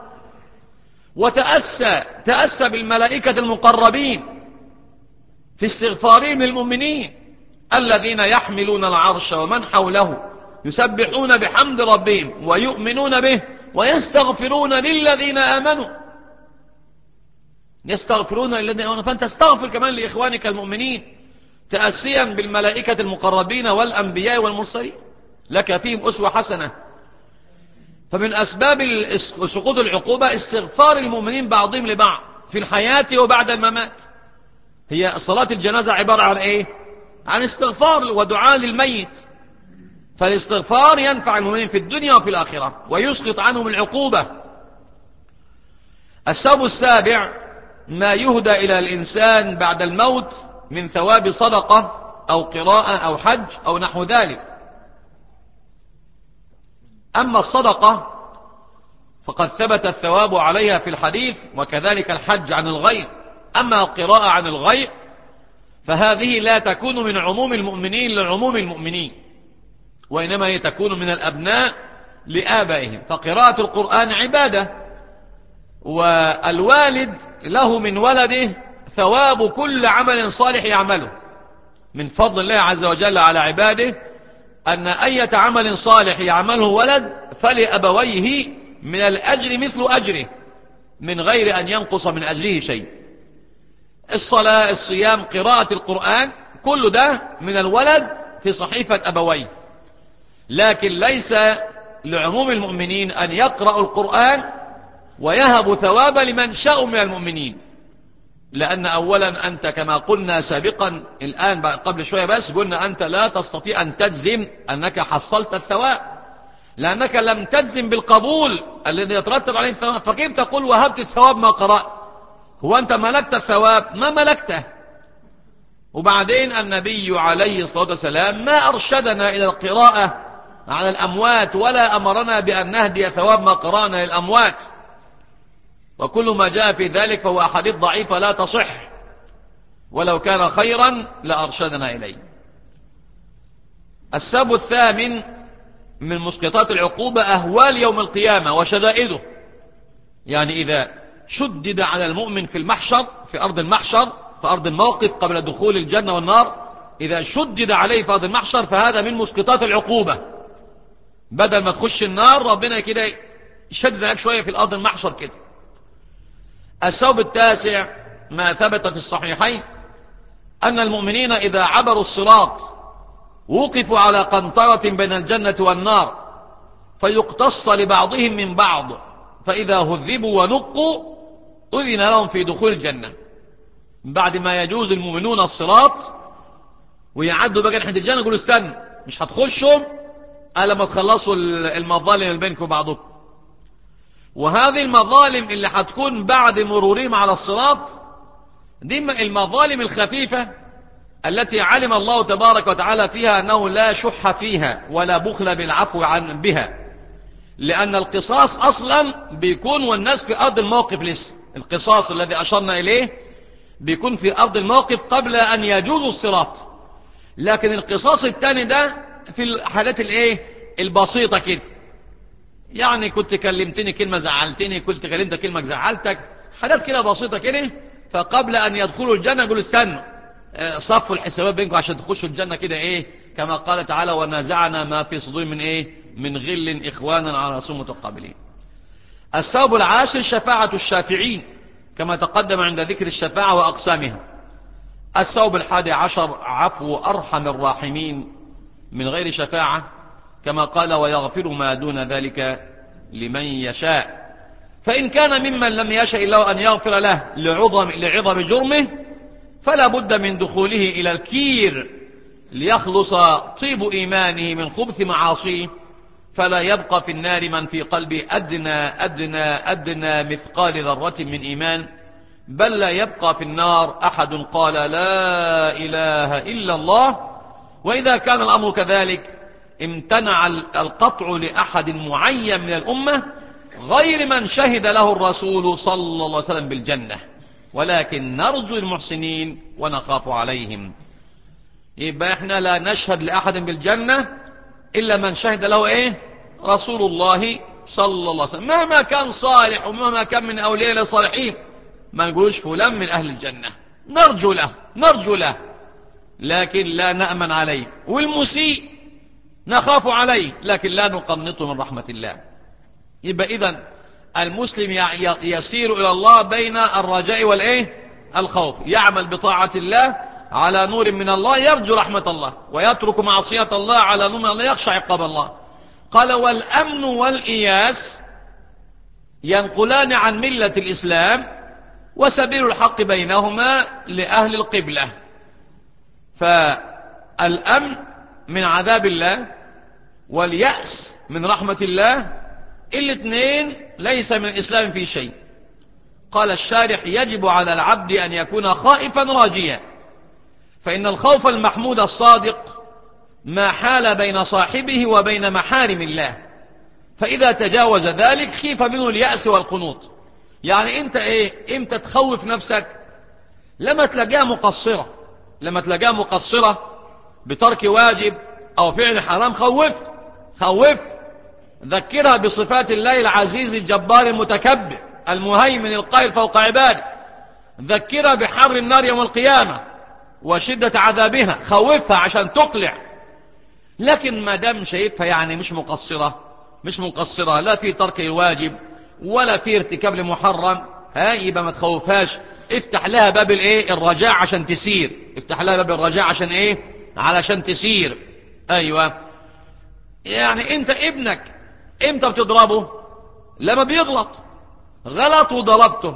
وتأسى تأسى بالملائكة المقربين في استغفارهم للمؤمنين الذين يحملون العرش ومن حوله يسبحون بحمد ربهم ويؤمنون به ويستغفرون للذين آمنوا. يستغفرون للذين آمنوا، فأنت استغفر كمان لإخوانك المؤمنين تأسيا بالملائكة المقربين والأنبياء والمرسلين، لك فيهم أسوة حسنة. فمن أسباب سقوط العقوبة استغفار المؤمنين بعضهم لبعض في الحياة وبعد الممات. هي صلاة الجنازة عبارة عن إيه؟ عن استغفار ودعاء للميت، فالاستغفار ينفع المؤمنين في الدنيا وفي الآخرة ويسقط عنهم العقوبة. السبب السابع ما يهدى إلى الإنسان بعد الموت من ثواب صدقة أو قراءة أو حج أو نحو ذلك. أما الصدقة فقد ثبت الثواب عليها في الحديث، وكذلك الحج عن الغير. أما القراءة عن الغير فهذه لا تكون من عموم المؤمنين لعموم المؤمنين، وإنما هي تكون من الأبناء لآبائهم. فقراءة القرآن عبادة، والوالد له من ولده ثواب كل عمل صالح يعمله. من فضل الله عز وجل على عباده أن أي عمل صالح يعمله ولد فلأبويه من الأجر مثل أجره من غير أن ينقص من أجره شيء. الصلاة، الصيام، قراءة القرآن، كل ده من الولد في صحيفة أبويه. لكن ليس لعموم المؤمنين أن يقرأوا القرآن ويهب ثواب لمن شاء من المؤمنين، لأن أولا أنت كما قلنا سابقا الآن قبل شوية بس قلنا أنت لا تستطيع أن تجزم أنك حصلت الثواب، لأنك لم تجزم بالقبول الذي يترتب عليه الثواب. فكيف تقول وهبت الثواب ما قرأت؟ هو أنت ملكت الثواب؟ ما ملكته. وبعدين النبي عليه الصلاة والسلام ما أرشدنا إلى القراءة على الأموات ولا أمرنا بأن نهدي ثواب ما قرأنا للأموات، وكل ما جاء في ذلك فهو أحاديث ضعيفة لا تصح، ولو كان خيرا لأرشدنا إليه. السبب الثامن من مسقطات العقوبة أهوال يوم القيامة وشدائده. يعني إذا شدد على المؤمن في المحشر، في أرض المحشر، في أرض الموقف قبل دخول الجنة والنار، إذا شدد عليه في أرض المحشر فهذا من مسقطات العقوبة. بدل ما تخش النار ربنا كده يشدد عليك شوية في الأرض المحشر كده. السبب التاسع ما ثبت في الصحيحين أن المؤمنين إذا عبروا الصراط وقفوا على قنطرة بين الجنة والنار فيقتص لبعضهم من بعض، فإذا هذبوا ونقوا أذن لهم في دخول الجنة. بعد ما يجوز المؤمنون الصراط ويعدوا بقى ناحية الجنة يقولوا استنى مش هتخشوا ألا ما تخلصوا المظالم اللي بينكم وبعضكم. وهذه المظالم اللي هتكون بعد مرورهم على الصراط دي المظالم الخفيفة التي علم الله تبارك وتعالى فيها أنه لا شح فيها ولا بخل بالعفو عن بها، لأن القصاص أصلا بيكون والناس في أرض الموقف لسه. القصاص الذي أشرنا إليه بيكون في أرض الموقف قبل أن يجوزوا الصراط، لكن القصاص الثاني ده في الحالات الايه البسيطة كده، يعني كنت كلمتني كلمة زعلتني، كنت كلمتك كلمة زعلتك، حاجات كده بسيطة كده. فقبل أن يدخلوا الجنة يقولوا استنوا صفوا الحسابات بينكم عشان تخشوا الجنة كده ايه كما قال تعالى ونازعنا ما في صدور من ايه من غل إخوانا على رسول متقابلين. السبب العاشر شفاعة الشافعين كما تقدم عند ذكر الشفاعة وأقسامها. السبب الحادي عشر عفو أرحم الراحمين من غير شفاعة كما قال ويغفر ما دون ذلك لمن يشاء، فإن كان ممن لم يشاء الله أن يغفر له لعظم, لعظم جرمه فلا بد من دخوله إلى الكير ليخلص طيب إيمانه من خبث معاصيه، فلا يبقى في النار من في قلبه أدنى أدنى أدنى مثقال ذرة من إيمان، بل لا يبقى في النار أحد قال لا إله إلا الله. وإذا كان الأمر كذلك امتنع القطع لأحد معين من الأمة غير من شهد له الرسول صلى الله عليه وسلم بالجنة، ولكن نرجو المحسنين ونخاف عليهم. يبقى احنا لا نشهد لأحد بالجنة إلا من شهد له ايه رسول الله صلى الله عليه وسلم، مهما كان صالح ومهما كان من أولياء الصالحين ما نقولش فلان من أهل الجنة، نرجو له نرجو له لكن لا نأمن عليه، والمسيء نخاف عليه لكن لا نقنطه من رحمة الله. يبقى إذن المسلم يسير إلى الله بين الرجاء والإيه الخوف، يعمل بطاعة الله على نور من الله يرجو رحمة الله، ويترك معصية الله على نور من الله يخشى عقاب الله. قال والأمن والإياس ينقلان عن ملة الإسلام وسبيل الحق بينهما لأهل القبلة. فالأمن من عذاب الله واليأس من رحمة الله الاثنين ليس من الإسلام في شيء. قال الشارح يجب على العبد أن يكون خائفا راجيا، فإن الخوف المحمود الصادق ما حال بين صاحبه وبين محارم الله، فإذا تجاوز ذلك خيف منه اليأس والقنوط. يعني انت ايه امتى تخوف نفسك؟ لما تلاقيها مقصرة، لما تلاقيها مقصرة بترك واجب او فعل حرام خوف خوف ذكرها بصفات الله العزيز الجبار المتكبر المهيمن القاهر فوق عباده، ذكرها بحر النار يوم القيامة وشدة عذابها، خوفها عشان تقلع. لكن ما دام شايفها يعني مش مقصرة مش مقصرة لا في ترك الواجب ولا في ارتكاب لمحرم، ها يبقى ما تخوفهاش، افتح لها باب الايه الرجاء عشان تسير، افتح لها باب الرجاء عشان ايه علشان تسير. ايوه يعني انت ابنك امتى بتضربه؟ لما بيغلط، غلط وضربته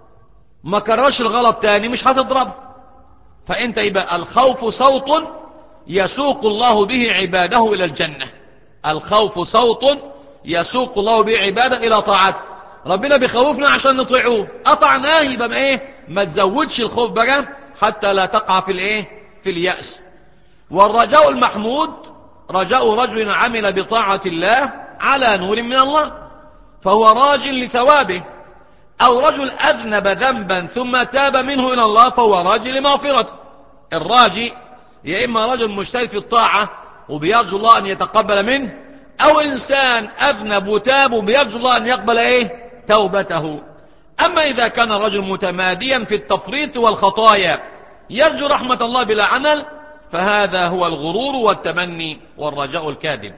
ما كررش الغلط تاني مش هتضربه. فانت يبقى الخوف صوت يسوق الله به عباده الى الجنة، الخوف صوت يسوق الله به عباده الى طاعته. ربنا بيخوفنا عشان نطيعوه، قطعناه يبقى ايه ما تزودش الخوف بقى حتى لا تقع في الايه في اليأس. والرجاء المحمود رجاء رجل عمل بطاعة الله على نور من الله فهو راج لثوابه، أو رجل أذنب ذنبا ثم تاب منه إلى الله فهو راج لمغفرته. الراجي يا إما رجل مجتهد في الطاعة وبيرجو الله أن يتقبل منه، أو إنسان أذنب وتاب وبيرجو الله أن يقبل إيه توبته. أما إذا كان الرجل متماديا في التفريط والخطايا يرجو رحمة الله بلا عمل فهذا هو الغرور والتمني والرجاء الكاذب.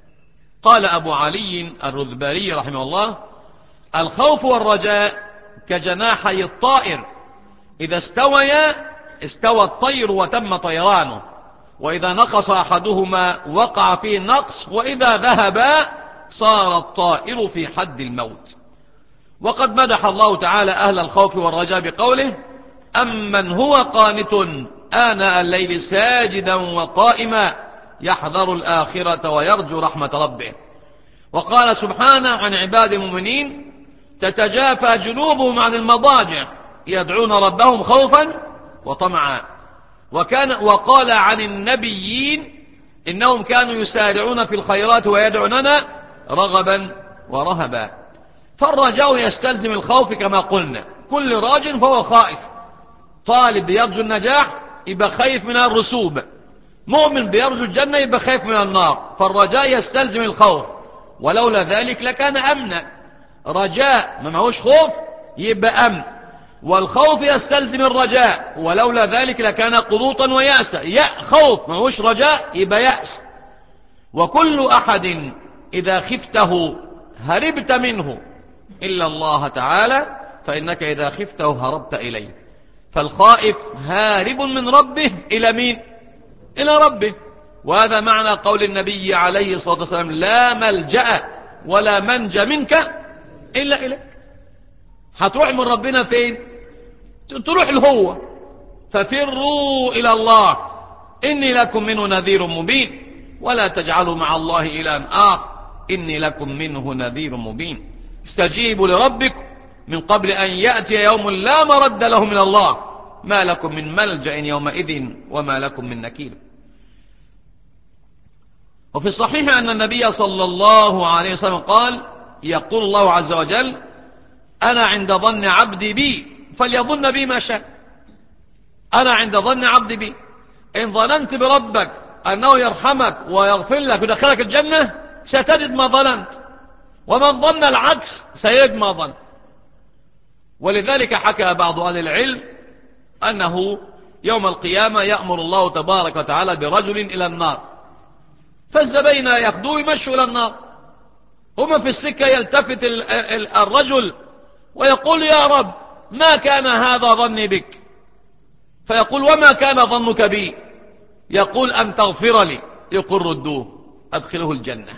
قال أبو علي الرذباري رحمه الله الخوف والرجاء كجناحي الطائر إذا استويا استوى الطير وتم طيرانه، وإذا نقص أحدهما وقع فيه النقص، وإذا ذهبا صار الطائر في حد الموت. وقد مدح الله تعالى أهل الخوف والرجاء بقوله: أمن هو قانت آناء الليل ساجدا وقائما يحذر الآخرة ويرجو رحمة ربه. وقال سبحانه عن عباد المؤمنين: تتجافى جنوبهم عن المضاجع يدعون ربهم خوفا وطمعا. وكان وقال عن النبيين: إنهم كانوا يسارعون في الخيرات ويدعوننا رغبا ورهبا. فالرجاء يستلزم الخوف كما قلنا، كل راج فهو خائف. طالب بيرجو النجاح يبقى خايف من الرسوب، مؤمن بيرجو الجنة يبقى خايف من النار. فالرجاء يستلزم الخوف، ولولا ذلك لكان أمنا. رجاء ما معهوش خوف يبقى أمن، والخوف يستلزم الرجاء، ولولا ذلك لكان قنوطا ويأسا. يأ خوف ما معهوش رجاء يبقى يأس. وكل أحد إذا خفته هربت منه إلا الله تعالى، فإنك إذا خفته هربت إليه. فالخائف هارب من ربه إلى مين؟ إلى ربه. وهذا معنى قول النبي عليه الصلاة والسلام: لا ملجأ ولا منجى منك إلا إليك. هتروح من ربنا فين؟ تروح لهو. ففروا إلى الله إني لكم منه نذير مبين، ولا تجعلوا مع الله إلها آخر إني لكم منه نذير مبين. استجيبوا لربكم من قبل أن يأتي يوم لا مرد له من الله ما لكم من ملجأ يومئذ وما لكم من نكير. وفي الصحيح أن النبي صلى الله عليه وسلم قال: يقول الله عز وجل: أنا عند ظن عبدي بي فليظن بي ما شاء. أنا عند ظن عبدي بي. إن ظننت بربك أنه يرحمك ويغفر لك ويدخلك الجنة ستجد ما ظننت، ومن ظن العكس سيجد ما ظن. ولذلك حكى بعض أهل العلم أنه يوم القيامة يأمر الله تبارك وتعالى برجل إلى النار، فالزبين ياخذوه يمشوا إلى النار. هما في السكة يلتفت الرجل ويقول: يا رب ما كان هذا ظني بك. فيقول: وما كان ظنك بي؟ يقول: أن تغفر لي. يقول: ردوه أدخله الجنة.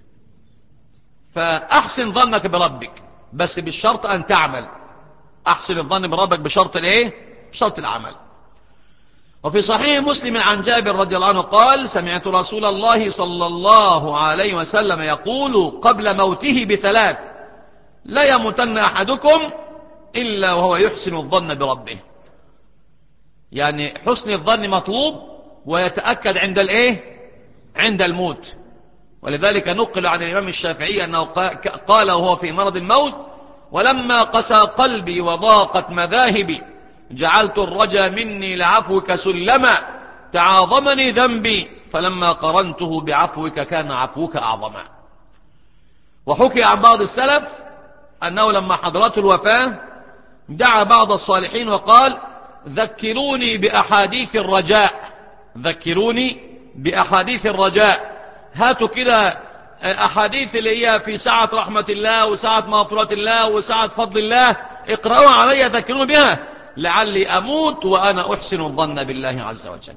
فأحسن ظنك بربك، بس بالشرط أن تعمل. أحسن الظن بربك بشرط الإيه؟ بشرط العمل. وفي صحيح مسلم عن جابر رضي الله عنه قال: سمعت رسول الله صلى الله عليه وسلم يقول قبل موته بثلاث: لا يموتن أحدكم إلا وهو يحسن الظن بربه. يعني حسن الظن مطلوب ويتأكد عند الإيه؟ عند الموت. ولذلك نقل عن الإمام الشافعي أنه قال وهو في مرض الموت: ولما قسى قلبي وضاقت مذاهبي جعلت الرجا مني لعفوك سلما تعاظمني ذنبي فلما قرنته بعفوك كان عفوك أعظما. وحكي عن بعض السلف أنه لما حضرته الوفاة دعا بعض الصالحين وقال: ذكروني بأحاديث الرجاء، ذكروني بأحاديث الرجاء. هاتوا كده أحاديث اللي هي في سعة رحمة الله وسعة مغفرة الله وسعة فضل الله، اقرأوها علي ذكروني بها لعلي أموت وأنا أحسن الظن بالله عز وجل.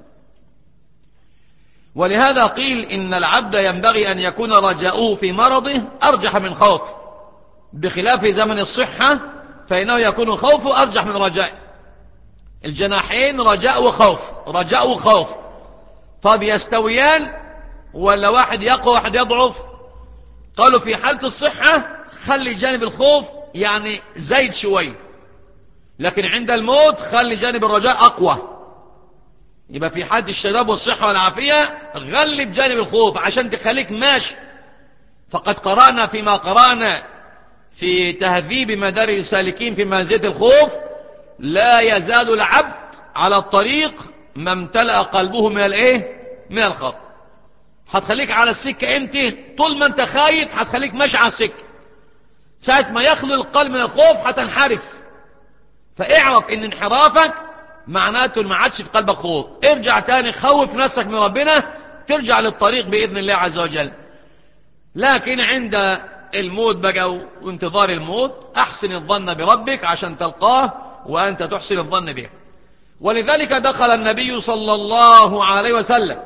ولهذا قيل إن العبد ينبغي أن يكون رجاؤه في مرضه أرجح من خوفه، بخلاف زمن الصحة فإنه يكون الخوف أرجح من رجاء. الجناحين رجاء وخوف، رجاء وخوف. طب يستويان ولا واحد يقوى واحد يضعف؟ قالوا في حالة الصحة خلي جانب الخوف يعني زايد شوي، لكن عند الموت خلي جانب الرجاء أقوى. يبقى في حالة الشباب والصحة والعافية غلب جانب الخوف عشان تخليك ماشي. فقد قرأنا فيما قرأنا في تهذيب مدارج السالكين في منزلة الخوف: لا يزال العبد على الطريق ما امتلأ قلبه من الايه؟ من الخوف. هتخليك على السكة انت طول ما انت خايف، هتخليك ماشي على السكة. ساعة ما يخلو القلب من الخوف هتنحرف. فاعرف ان انحرافك معناته ما عادش في قلبك خوف. ارجع تاني خوف نفسك من ربنا، ترجع للطريق بإذن الله عز وجل. لكن عند الموت بقى وانتظار الموت أحسن الظن بربك عشان تلقاه وأنت تحسن الظن به. ولذلك دخل النبي صلى الله عليه وسلم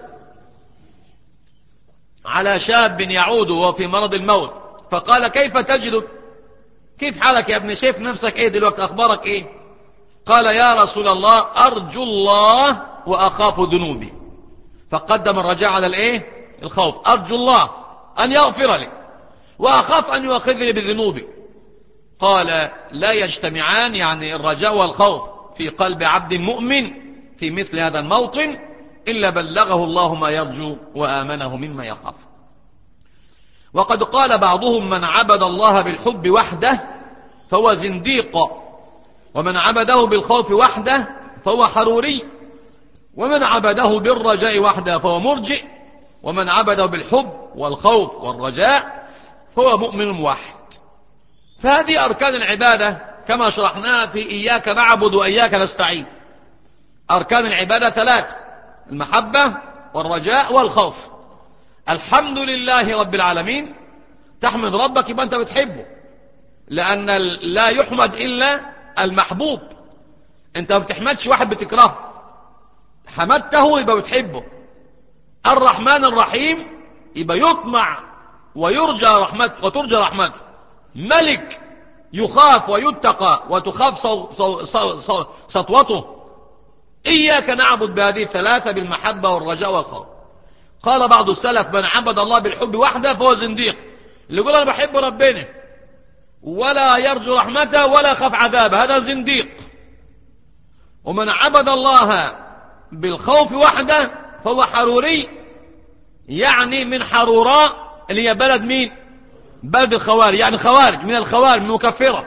على شاب يعود وهو في مرض الموت، فقال: كيف تجدك؟ كيف حالك يا ابني؟ شايف نفسك ايه دلوقتي؟ أخبارك ايه؟ قال: يا رسول الله، أرجو الله وأخاف ذنوبي. فقدم الرجاء على الايه؟ الخوف. أرجو الله أن يغفر لي وأخاف أن يؤاخذني بذنوبي. قال: لا يجتمعان، يعني الرجاء والخوف في قلب عبد مؤمن في مثل هذا الموطن، إلا بلغه الله ما يرجو وآمنه مما يخاف. وقد قال بعضهم: من عبد الله بالحب وحده فهو زنديق، ومن عبده بالخوف وحده فهو حروري، ومن عبده بالرجاء وحده فهو مرجئ، ومن عبده بالحب والخوف والرجاء فهو مؤمن موحد. فهذه أركان العبادة كما شرحناها في إياك نعبد وإياك نستعين. أركان العبادة ثلاث: المحبة والرجاء والخوف. الحمد لله رب العالمين، تحمد ربك يبقى أنت بتحبه، لأن لا يحمد إلا المحبوب. أنت ما بتحمدش واحد بتكرهه، حمدته يبقى بتحبه. الرحمن الرحيم يبقى يطمع ويرجى رحمته وترجى رحمته. ملك يخاف ويتقى وتخاف صو صو صو صو سطوته. إياك نعبد بهذه الثلاثة، بالمحبة والرجاء والخوف. قال بعض السلف: من عبد الله بالحب وحده فهو زنديق. اللي يقول أنا بحب ربنا ولا يرجو رحمته ولا يخاف عذابه، هذا زنديق. ومن عبد الله بالخوف وحده فهو حروري، يعني من حروراء اللي هي بلد مين؟ بلد الخوارج، يعني خوارج من الخوارج المكفرة.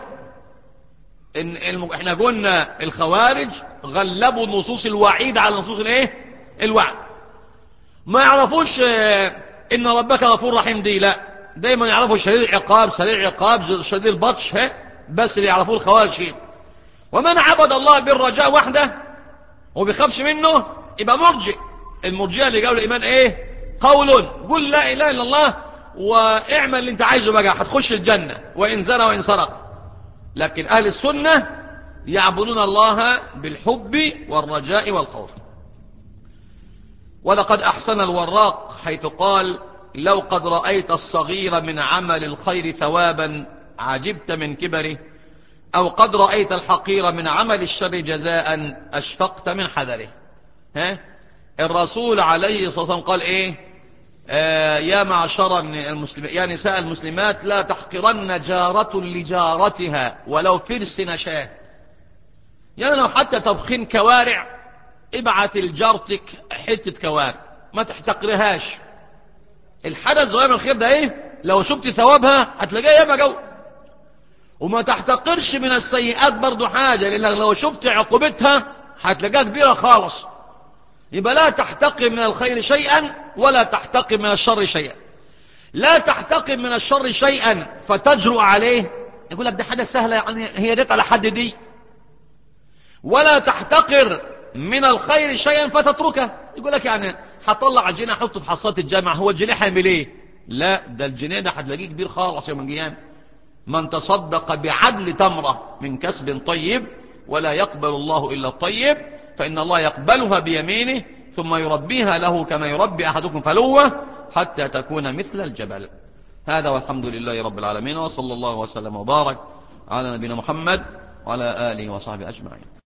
إن الم... احنا قلنا الخوارج غلبوا نصوص الوعيد على نصوص الايه؟ الوعد. ما يعرفوش اه ان ربك غفور رحيم، دي لا، دايما يعرفوا شديد العقاب، سريع العقاب، شديد البطش، ها بس اللي يعرفوه الخوارج شيء. ومن عبد الله بالرجاء وحده وبيخافش منه يبقى مرجئ. المرجئه اللي قالوا الايمان ايه؟ قول. قل لا اله الا الله واعمل اللي انت عايزه بقى، هتخش الجنه وان زنى وان سرق. لكن اهل السنه يعبدون الله بالحب والرجاء والخوف. ولقد احسن الوراق حيث قال: لو قد رايت الصغير من عمل الخير ثوابا عجبت من كبره، أو قد رأيت الحقير من عمل الشر جزاء أشفقت من حذره. ها؟ الرسول عليه الصلاة والسلام قال إيه؟ آه يا معشر المسلمين، يا نساء المسلمات، لا تحقرن جارة لجارتها ولو فرس نشاه. يعني لو حتى تبخين كوارع ابعت لجارتك حتة كوارع، ما تحتقرهاش. الحدث زوام الخير ده إيه؟ لو شفت ثوابها هتلاقيها ياما جو. وما تحتقرش من السيئات برضو حاجة، لأنك لو شفت عقوبتها هتلاقيها كبيرة خالص. يبقى لا تحتقر من الخير شيئا ولا تحتقر من الشر شيئا. لا تحتقر من الشر شيئا فتجرؤ عليه، يقول لك ده حاجة سهلة، يعني هي ديت على حد دي. ولا تحتقر من الخير شيئا فتتركه، يقول لك يعني هطلع جنيه احطه في حصات الجامعة، هو الجنيه هيعمل ايه؟ لا، ده الجنيه ده هتلاقيه كبير خالص يوم القيامة. من تصدق بعدل تمرة من كسب طيب ولا يقبل الله إلا الطيب فإن الله يقبلها بيمينه ثم يربيها له كما يربي أحدكم فلوة حتى تكون مثل الجبل. هذا والحمد لله رب العالمين، وصلى الله وسلم وبارك على نبينا محمد وعلى آله وصحبه أجمعين.